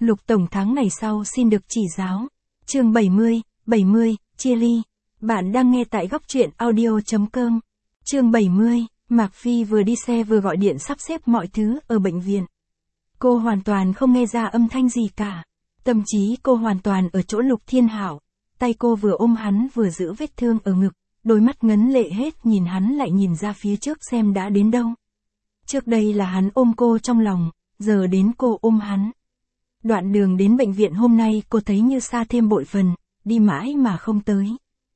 Lục Tổng tháng này sau xin được chỉ giáo. Chương 70, chia ly. Bạn đang nghe tại góc truyện audio.com. Chương 70, Mạc Phi vừa đi xe vừa gọi điện sắp xếp mọi thứ ở bệnh viện. Cô hoàn toàn không nghe ra âm thanh gì cả. Tâm trí cô hoàn toàn ở chỗ Lục Thiên Hảo. Tay cô vừa ôm hắn vừa giữ vết thương ở ngực, đôi mắt ngấn lệ hết nhìn hắn lại nhìn ra phía trước xem đã đến đâu. Trước đây là hắn ôm cô trong lòng, giờ đến cô ôm hắn. Đoạn đường đến bệnh viện hôm nay cô thấy như xa thêm bội phần, đi mãi mà không tới.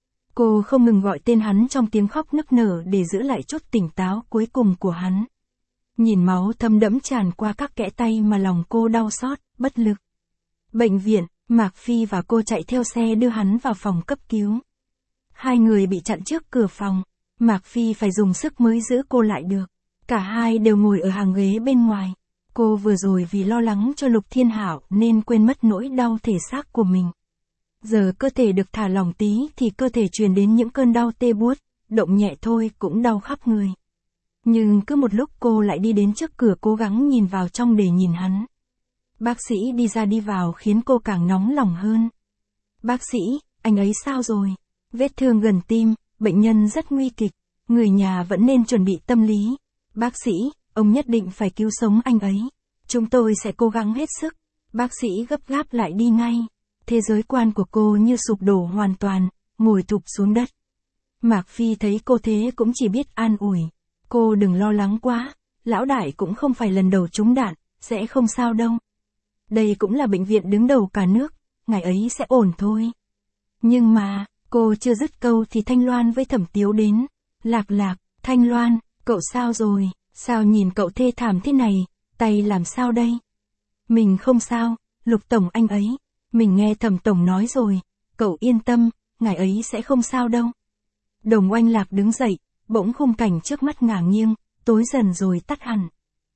Cô không ngừng gọi tên hắn trong tiếng khóc nức nở để giữ lại chút tỉnh táo cuối cùng của hắn. Nhìn máu thấm đẫm tràn qua các kẽ tay mà lòng cô đau xót, bất lực. Bệnh viện, Mạc Phi và cô chạy theo xe đưa hắn vào phòng cấp cứu. Hai người bị chặn trước cửa phòng, Mạc Phi phải dùng sức mới giữ cô lại được. Cả hai đều ngồi ở hàng ghế bên ngoài. Cô vừa rồi vì lo lắng cho Lục Thiên Hảo nên quên mất nỗi đau thể xác của mình. Giờ cơ thể được thả lỏng tí thì cơ thể truyền đến những cơn đau tê buốt, động nhẹ thôi cũng đau khắp người. Nhưng cứ một lúc cô lại đi đến trước cửa cố gắng nhìn vào trong để nhìn hắn. Bác sĩ đi ra đi vào khiến cô càng nóng lòng hơn. Bác sĩ, anh ấy sao rồi? Vết thương gần tim, bệnh nhân rất nguy kịch, người nhà vẫn nên chuẩn bị tâm lý. Bác sĩ, ông nhất định phải cứu sống anh ấy. Chúng tôi sẽ cố gắng hết sức. Bác sĩ gấp gáp lại đi ngay. Thế giới quan của cô như sụp đổ hoàn toàn, ngồi thụp xuống đất. Mạc Phi thấy cô thế cũng chỉ biết an ủi. Cô đừng lo lắng quá, lão đại cũng không phải lần đầu trúng đạn, sẽ không sao đâu. Đây cũng là bệnh viện đứng đầu cả nước, ngày ấy sẽ ổn thôi. Nhưng mà, cô chưa dứt câu thì Thanh Loan với Thẩm Tiếu đến. Lạc, Thanh Loan, cậu sao rồi? Sao nhìn cậu thê thảm thế này, tay làm sao đây? Mình không sao, Lục Tổng anh ấy. Mình nghe Thẩm Tổng nói rồi, cậu yên tâm, ngài ấy sẽ không sao đâu. Đồng Oanh Lạc đứng dậy, bỗng khung cảnh trước mắt ngả nghiêng, tối dần rồi tắt hẳn.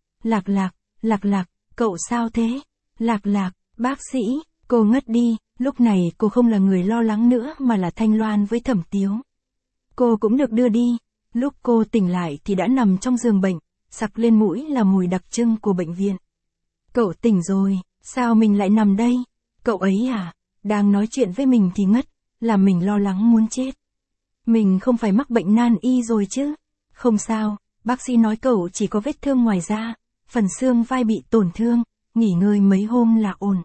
Lạc, cậu sao thế? Lạc, bác sĩ, cô ngất đi, lúc này cô không là người lo lắng nữa mà là Thanh Loan với Thẩm Tiếu. Cô cũng được đưa đi, lúc cô tỉnh lại thì đã nằm trong giường bệnh, sặc lên mũi là mùi đặc trưng của bệnh viện. Cậu tỉnh rồi, sao mình lại nằm đây? Cậu ấy à, đang nói chuyện với mình thì ngất, làm mình lo lắng muốn chết. Mình không phải mắc bệnh nan y rồi chứ? Không sao, bác sĩ nói cậu chỉ có vết thương ngoài da, phần xương vai bị tổn thương, nghỉ ngơi mấy hôm là ổn.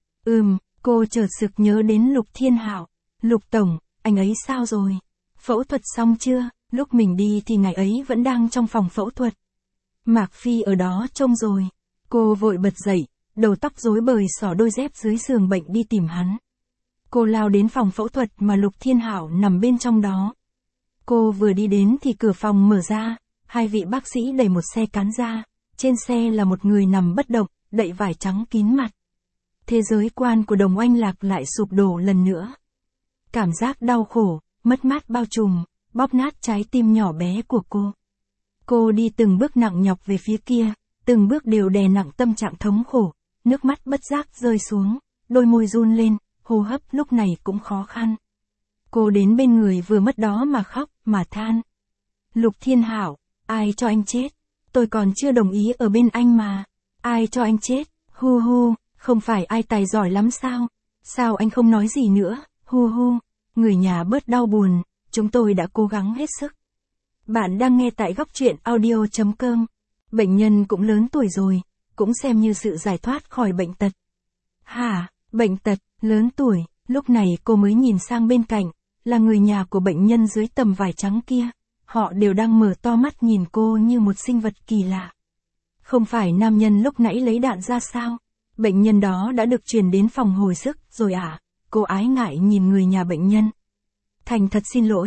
Cô chợt sực nhớ đến Lục Thiên Hảo. Lục Tổng, anh ấy sao rồi? Phẫu thuật xong chưa? Lúc mình đi thì ngày ấy vẫn đang trong phòng phẫu thuật. Mạc Phi ở đó trông rồi. Cô vội bật dậy, đầu tóc rối bời xỏ đôi dép dưới giường bệnh đi tìm hắn. Cô lao đến phòng phẫu thuật mà Lục Thiên Hảo nằm bên trong đó. Cô vừa đi đến thì cửa phòng mở ra, hai vị bác sĩ đẩy một xe cán ra, trên xe là một người nằm bất động, đậy vải trắng kín mặt. Thế giới quan của Đồng Oanh Lạc lại sụp đổ lần nữa. Cảm giác đau khổ, mất mát bao trùm, bóp nát trái tim nhỏ bé của cô. Cô đi từng bước nặng nhọc về phía kia, từng bước đều đè nặng tâm trạng thống khổ, nước mắt bất giác rơi xuống, đôi môi run lên, hô hấp lúc này cũng khó khăn. Cô đến bên người vừa mất đó mà khóc, mà than. Lục Thiên Hảo, ai cho anh chết? Tôi còn chưa đồng ý ở bên anh mà. Ai cho anh chết? Hu, không phải ai tài giỏi lắm sao? Sao anh không nói gì nữa? Hu, người nhà bớt đau buồn, chúng tôi đã cố gắng hết sức. Bạn đang nghe tại góc truyện audio.com. Bệnh nhân cũng lớn tuổi rồi, cũng xem như sự giải thoát khỏi bệnh tật. Hả, bệnh tật, lớn tuổi, lúc này cô mới nhìn sang bên cạnh, là người nhà của bệnh nhân dưới tầm vải trắng kia. Họ đều đang mở to mắt nhìn cô như một sinh vật kỳ lạ. Không phải nam nhân lúc nãy lấy đạn ra sao? Bệnh nhân đó đã được chuyển đến phòng hồi sức rồi à? Cô ái ngại nhìn người nhà bệnh nhân. Thành thật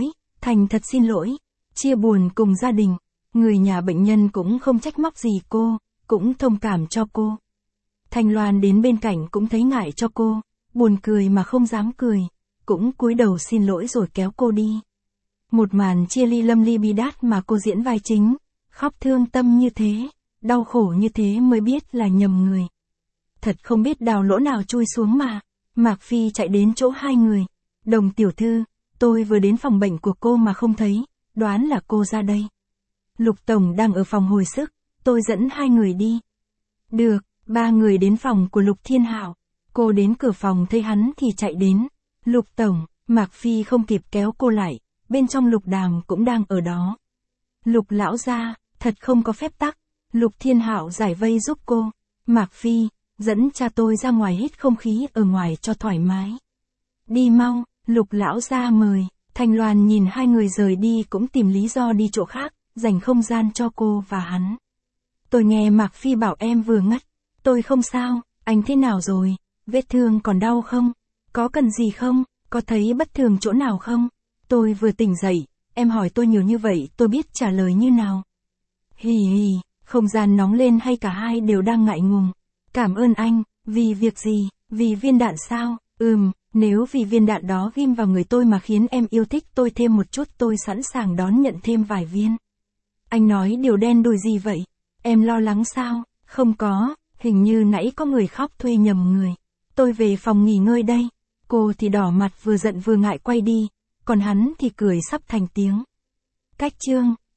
xin lỗi, chia buồn cùng gia đình. Người nhà bệnh nhân cũng không trách móc gì cô, cũng thông cảm cho cô. Thanh Loan đến bên cạnh cũng thấy ngại cho cô, buồn cười mà không dám cười, cũng cúi đầu xin lỗi rồi kéo cô đi. Một màn chia ly lâm ly bi đát mà cô diễn vai chính, khóc thương tâm như thế, đau khổ như thế mới biết là nhầm người. Thật không biết đào lỗ nào chui xuống mà. Mạc Phi chạy đến chỗ hai người. Đồng tiểu thư, tôi vừa đến phòng bệnh của cô mà không thấy, đoán là cô ra đây. Lục Tổng đang ở phòng hồi sức, tôi dẫn hai người đi. Được, ba người đến phòng của Lục Thiên Hảo. Cô đến cửa phòng thấy hắn thì chạy đến. Lục tổng, Mạc Phi không kịp kéo cô lại, bên trong Lục Đàm cũng đang ở đó. Lục lão gia, thật không có phép tắc. Lục Thiên Hạo giải vây giúp cô. Mạc Phi, dẫn cha tôi ra ngoài hít không khí ở ngoài cho thoải mái. Đi mau, Lục lão gia mời. Thanh Loan nhìn hai người rời đi cũng tìm lý do đi chỗ khác, dành không gian cho cô và hắn. Tôi nghe Mạc Phi bảo em vừa ngất. Tôi không sao, anh thế nào rồi? Vết thương còn đau không? Có cần gì không? Có thấy bất thường chỗ nào không? Tôi vừa tỉnh dậy, em hỏi tôi nhiều như vậy tôi biết trả lời như nào. Hì hì, không gian nóng lên hay cả hai đều đang ngại ngùng. Cảm ơn anh, vì việc gì? Vì viên đạn sao? Nếu vì viên đạn đó ghim vào người tôi mà khiến em yêu thích tôi thêm một chút tôi sẵn sàng đón nhận thêm vài viên. Anh nói điều đen đủi gì vậy? Em lo lắng sao? Không có, hình như nãy có người khóc thuê nhầm người. Tôi về phòng nghỉ ngơi đây. Cô thì đỏ mặt vừa giận vừa ngại quay đi, còn hắn thì cười sắp thành tiếng. Cách chương